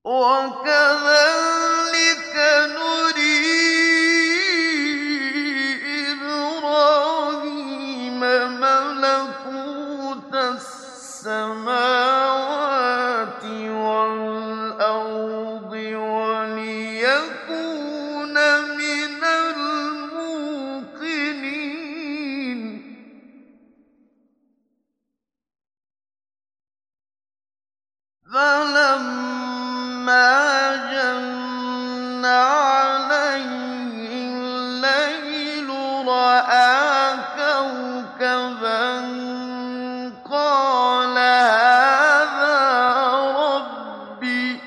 وَكَذَٰلِكَ نُرِي إِبْرَاهِيمَ مَلَكُوتَ السَّمَاوَاتِ وَالْأَرْضِ وَلِيَكُونَ مِنَ الْمُوقِنِينَ فَلَمَّا جَنَّ عَلَيْهِ اللَّيْلُ رَأَىٰ كَوْكَبًا قَالَ هَٰذَا رَبِّي ۖ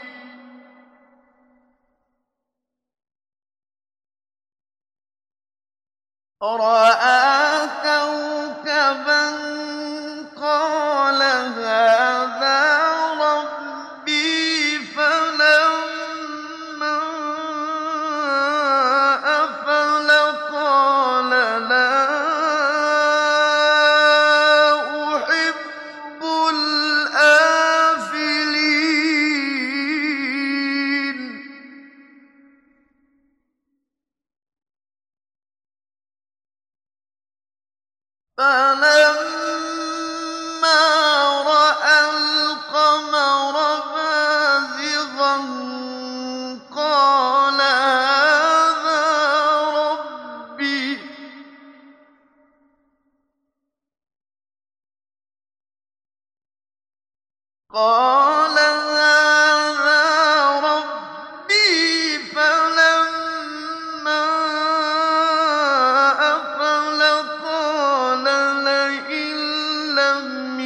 فَلَمَّا أَفَلَ قَالَ لَا أُحِبُّ الْآفِلِينَ فَلَمَّا رَأَى الْقَمَرَ بَازِغًا قَالَ هَٰذَا رَبِّي ۖ فَلَمَّا أَفَلَ قَالَ لَئِن لَّمْ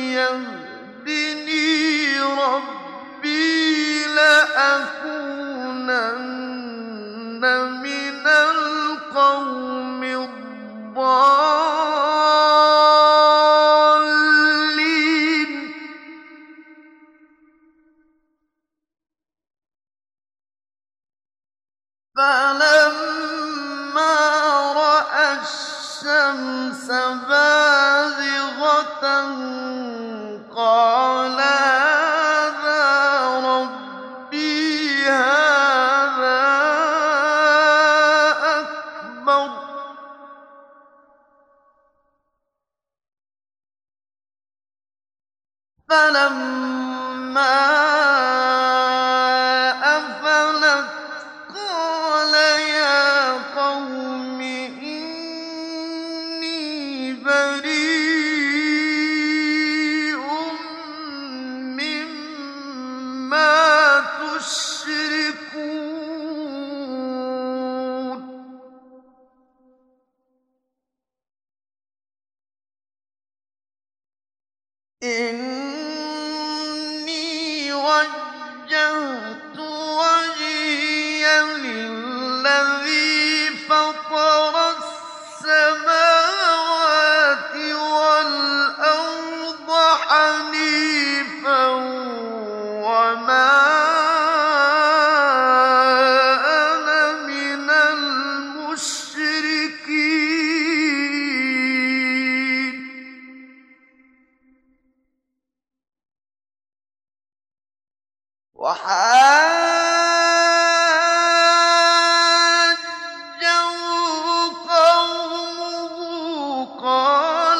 يَهْدِنِي رَبِّي لَأَكُونَنَّ مِنَ الْقَوْمِ الضَّالِّينَ فَلَمَّا رَأَى الشَّمْسَ بَازِغَةً قَالَ هَٰذَا رَبِّي هَٰذَا أَكْبَرُ ۖ فَلَمَّا أَفَلَتْ قَالَ يَا قَوْمِ إِنِّي بَرِيءٌ مِّمَّا تُشْرِكُونَ إِنِّي وَجَّهْتُ وَجْهِيَ لِلَّذِي فَطَرَ السَّمَاوَاتِ وَالْأَرْضَ حَنِيفًا وَمَا أَنَا مِنَ الْمُشْرِكِينَ وَحَاجَّهُ قَوْمُهُ قَالَ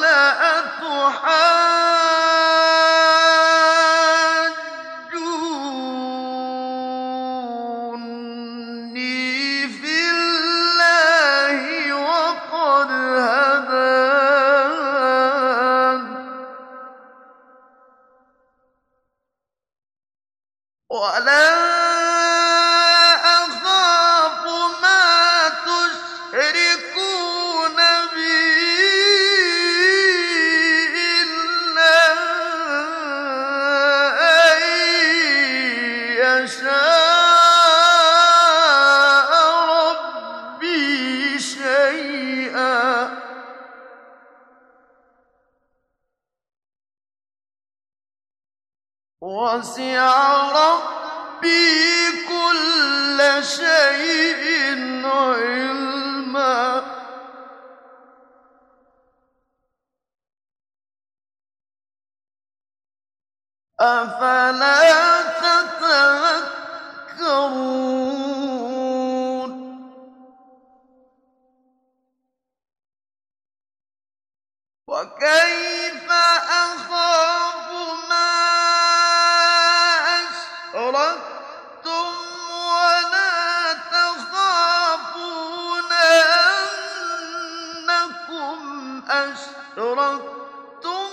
أَتُحَاجُّونِّي فِي اللَّهِ وَقَدْ هَدَانِ ۚ وَلَا أَخَافُ مَا تُشْرِكُونَ بِهِ إِلَّا أَن يَشَاءَ رَبِّي شَيْئًا ۗ وَسِعَ رَبِّي كُلَّ شَيْءٍ عِلْمًا ۗ أَفَلَا تَتَذَكَّرُونَ كيف أخاف ما أشركتم ولا تخافون أنكم أشركتم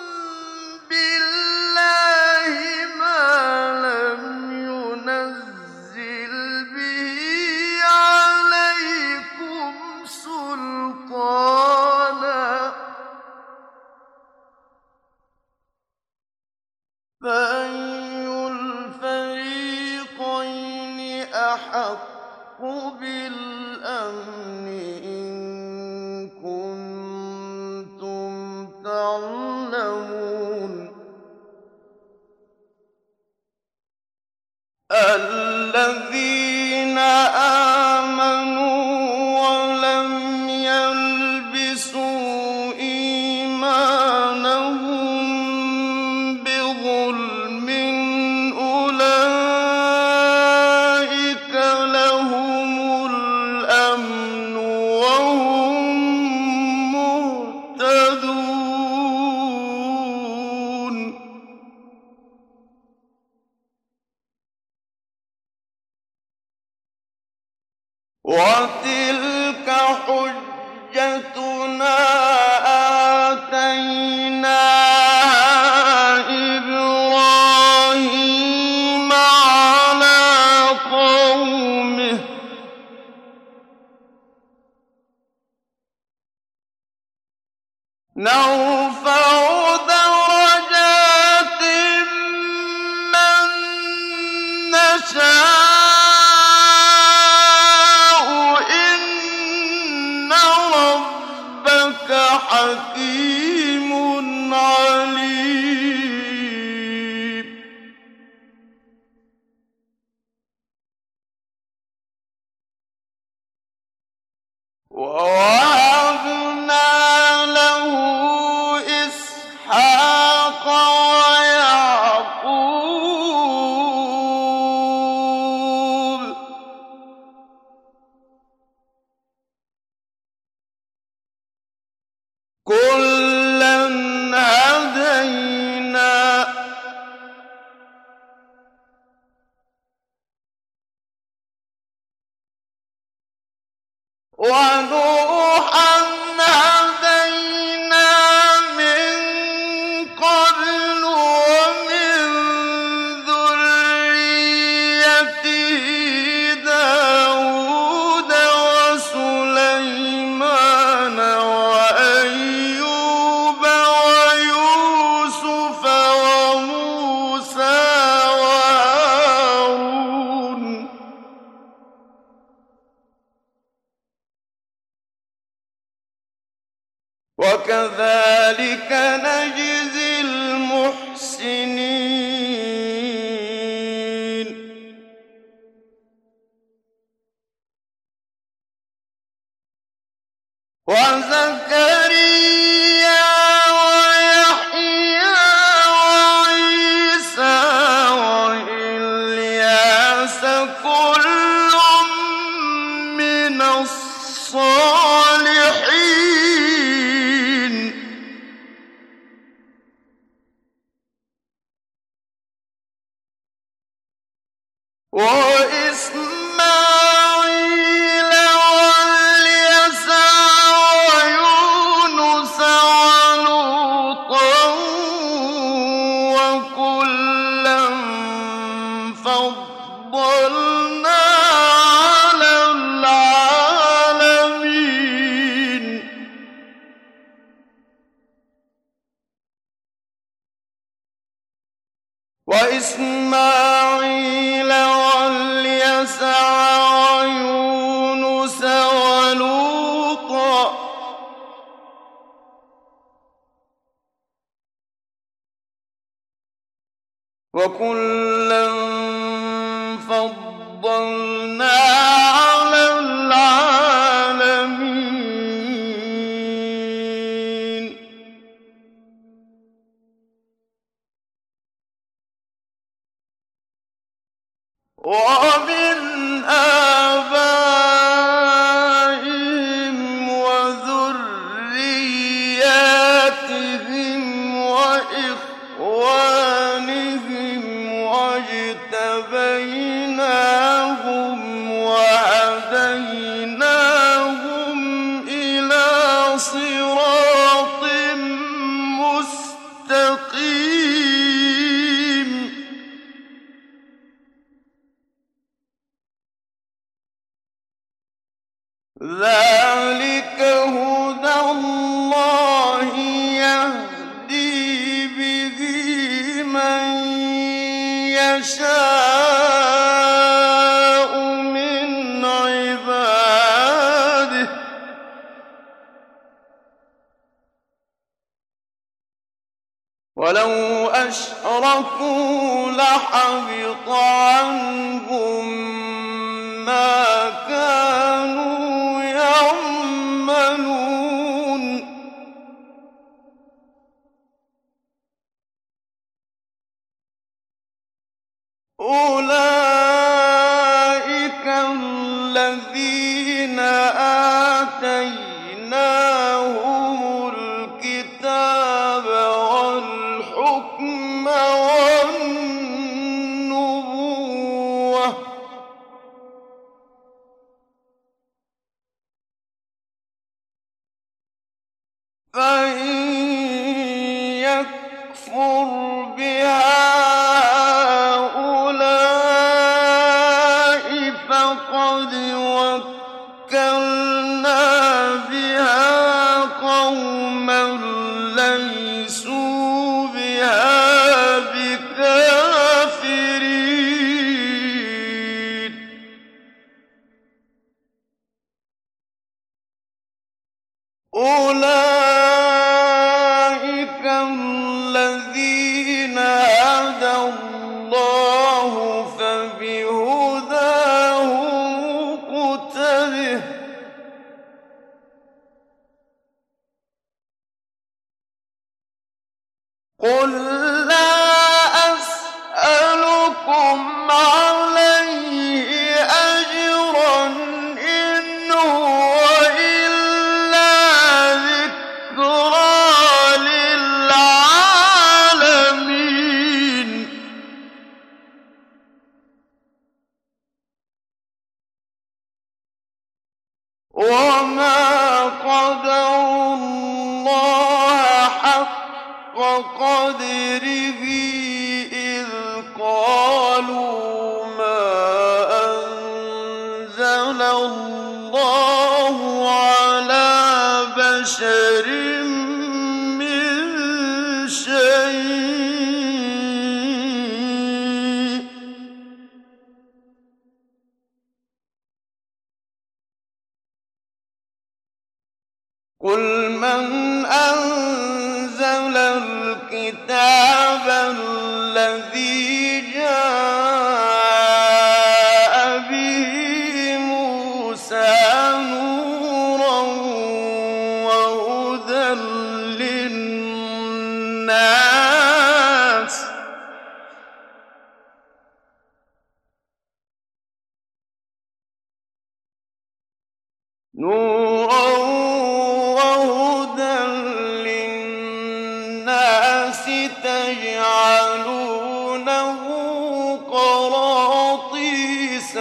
بالله ما لم ينزل به عليكم سلطانا فأي الفريقين أحق بالأمن إن كنتم تعلمون الذين آمنوا ولم يلبسوا إيمانهم بظلم أولئك لهم الأمن وهم مهتدون وتلك حجتنا آتيناها إبراهيم على قومه نرفع درجات من نشاء حكيم عليم ووهبنا له إسحاق ويعقوب كلا هدينا ونوحا هدينا من قبل ومن ذريته داود وسليمان وأيوب ويوسف وموسى وهارون وكذلك نجزي المحسنين وزكريا ويحيى وعيسى وإلياس كل من الصالحين وإسماعيل واليسع ويونس ولوطا وكلا فضلنا على العالمين وإسماعيل واليسع ويونس ولوطا وكلا فضلنا على العالمين ومن آبائهم وذرياتهم يَشَاءُ مِنْ عِبَادِهِ ۚ وَلَوْ أَشْرَكُوا لَحَبِطَ عَنْهُم مَّا كَانُوا يَعْمَلُونَ أُولَٰئِكَ الَّذِينَ آتَيْنَاهُمُ الْكِتَابَ وَالْحُكْمَ وَالنُّبُوَّةَ ۚ فَإِن يَكْفُرْ بِهَا هَٰؤُلَاءِ فَقَدْ وَكَّلْنَا بِهَا قَوْمًا لَّيْسُوا بِهَا بِكَافِرِينَ أُولَٰئِكَ الَّذِينَ هَدَى اللَّهُ فَبِهُدَاهُ مُقْتَدِهْ ۗ قُل لَّا أَسْأَلُكُمْ عَلَيْهِ أَجْرًا ۖ إِنْ هُوَ إِلَّا ذِكْرَىٰ لِلْعَالَمِينَ وَمَا قَدَرُوا اللَّهَ حَقَّ قَدْرِهِ إِذْ قَالُوا مَا أَنزَلَ اللَّهُ عَلَىٰ بَشَرٍ مِّن شَيْءٍ ۗ قُلْ مَنْ أَنزَلَ الْكِتَابَ الَّذِي جَاءَ بِهِ مُوسَىٰ نُورًا وَهُدًى لِّلنَّاسِ ۖ تَجْعَلُونَهُ قَرَاطِيسَ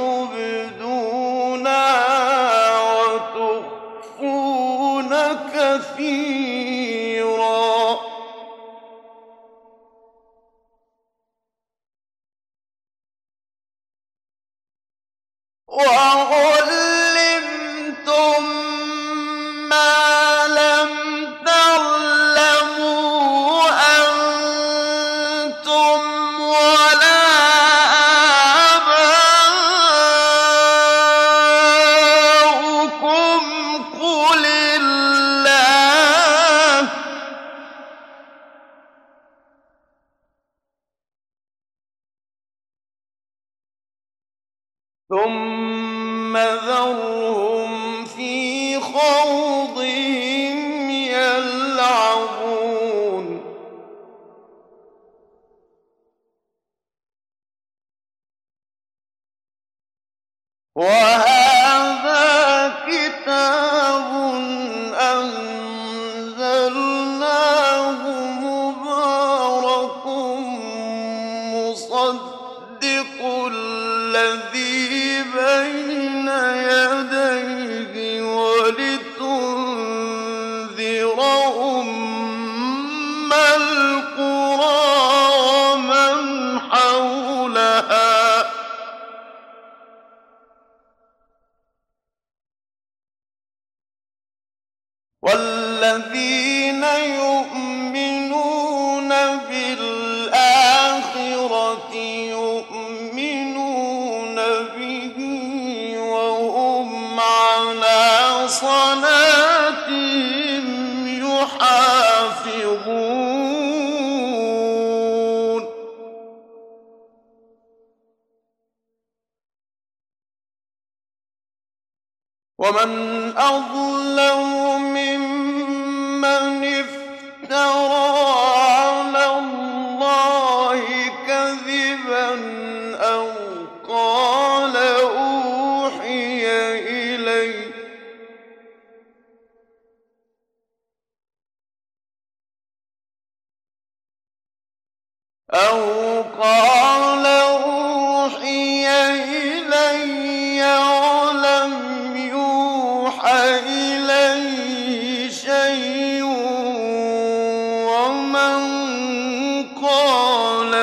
تُبْدُونَهَا وَتُخْفُونَ كَثِيرًا ۖ وَعُلِّمْتُم مَّا لَمْ تَعْلَمُوا أَنتُمْ وَلَا آبَاؤُكُمْ ۖ قُلِ اللَّهُ ۖ ثُمَّ ذَرْهُمْ فِي خَوْضِهِمْ يَلْعَبُونَ وَهَٰذَا كِتَابٌ أَنزَلْنَاهُ مُبَارَكٌ مُّصَدِّقُ الَّذِي بَيْنَ يَدَيْهِ وَلِتُنذِرَ أُمَّ الْقُرَىٰ وَمَنْ حَوْلَهَا ۚ وَالَّذِينَ يُؤْمِنُونَ بِالْآخِرَةِ حافظون ومن أظلم ممن افترى على الله كذبا أو قال أوحي إلي ولم يوحى إليه شيء ومن قال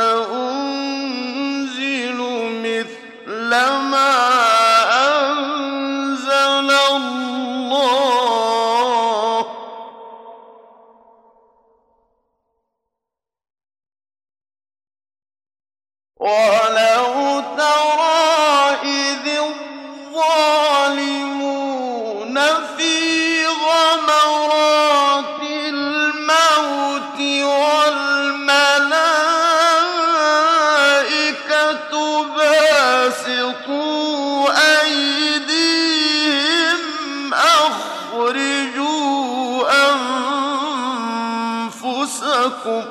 سأنزل مثل ما أنزل الله ولو ترى إذ الظالمون في غمرات الموت والملائكة باسطوا أيديهم أخرجوا أنفسكم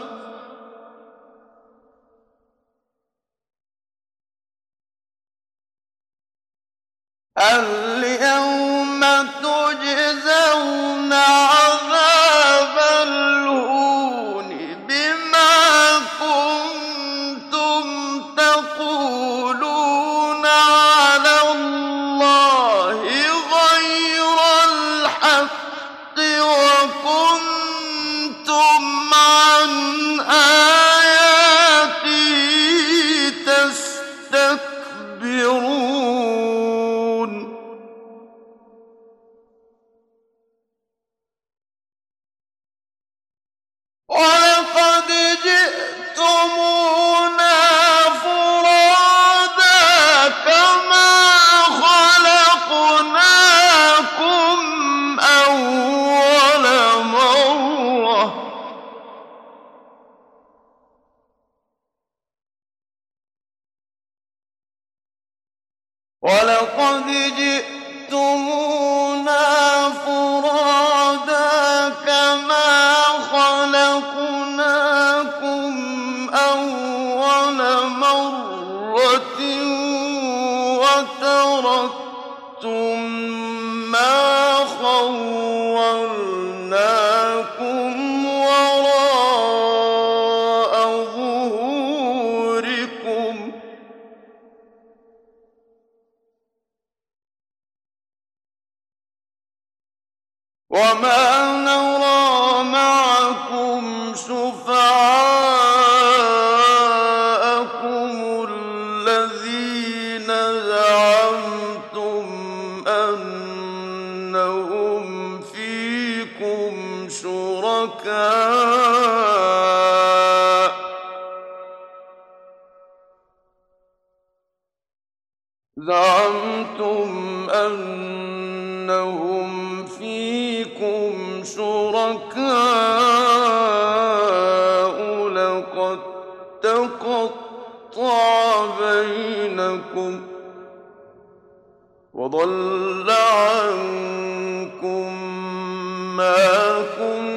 اليوم تجزون عذاب الهون بما كنتم تقولون على الله غير الحق وكنتم عن آياته تستكبرون ولقد جئتمونا فرادا كما خلقناكم أول مرة ولقد جئتمونا فرادا كما خلقناكم أول مرة وتركتم ما خولناكم وراء ظهوركم وما نرى معكم شفعاءكم الذين زعمتم أنهم فيكم شركاء لقد تقطع بينكم وضل عنكم ما كنتم